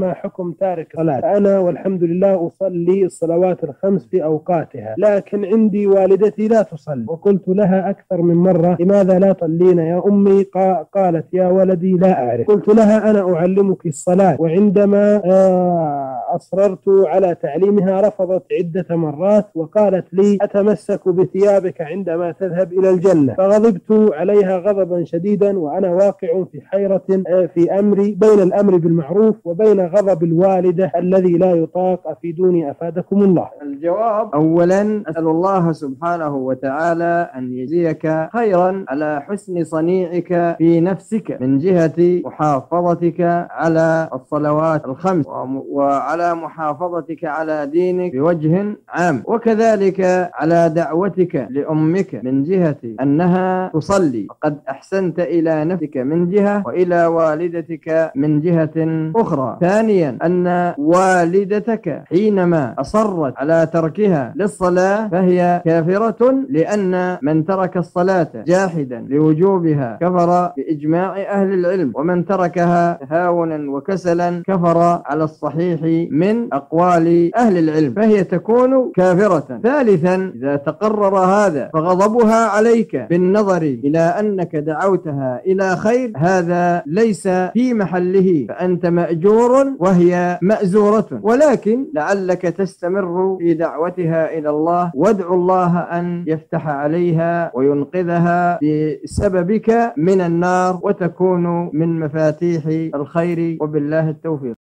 ما حكم تارك الصلاة؟ أنا والحمد لله أصلي الصلوات الخمس في أوقاتها، لكن عندي والدتي لا تصلي، وقلت لها أكثر من مرة لماذا لا تصلين يا أمي؟ قالت يا ولدي لا أعرف. قلت لها أنا أعلمك الصلاة، وعندما أصررت على تعليمها رفضت عدة مرات، وقالت لي أتمسك بثيابك عندما تذهب إلى الجنة. فغضبت عليها غضبا شديدا، وأنا واقع في حيرة في أمري بين الأمر بالمعروف وبين غضب الوالدة الذي لا يطاق. أفيدوني أفادكم الله. الجواب: أولا أسأل الله سبحانه وتعالى أن يجزيك خيرا على حسن صنيعك في نفسك من جهة محافظتك على الصلوات الخمس وعلى محافظتك على دينك بوجه عام، وكذلك على دعوتك لأمك من جهة أنها تصلي، وقد أحسنت إلى نفسك من جهة وإلى والدتك من جهة أخرى. ثانيا أن والدتك حينما أصرت على تركها للصلاة فهي كافرة، لأن من ترك الصلاة جاحدا لوجوبها كفر بإجماع أهل العلم، ومن تركها تهاونا وكسلا كفر على الصحيح من أقوال أهل العلم، فهي تكون كافرة. ثالثا إذا تقرر هذا فغضبها عليك بالنظر إلى أنك دعوتها إلى خير هذا ليس في محله، فأنت مأجور وهي مأزورة، ولكن لعلك تستمر في دعوتها إلى الله، وادعو الله أن يفتح عليها وينقذها بسببك من النار، وتكون من مفاتيح الخير، وبالله التوفيق.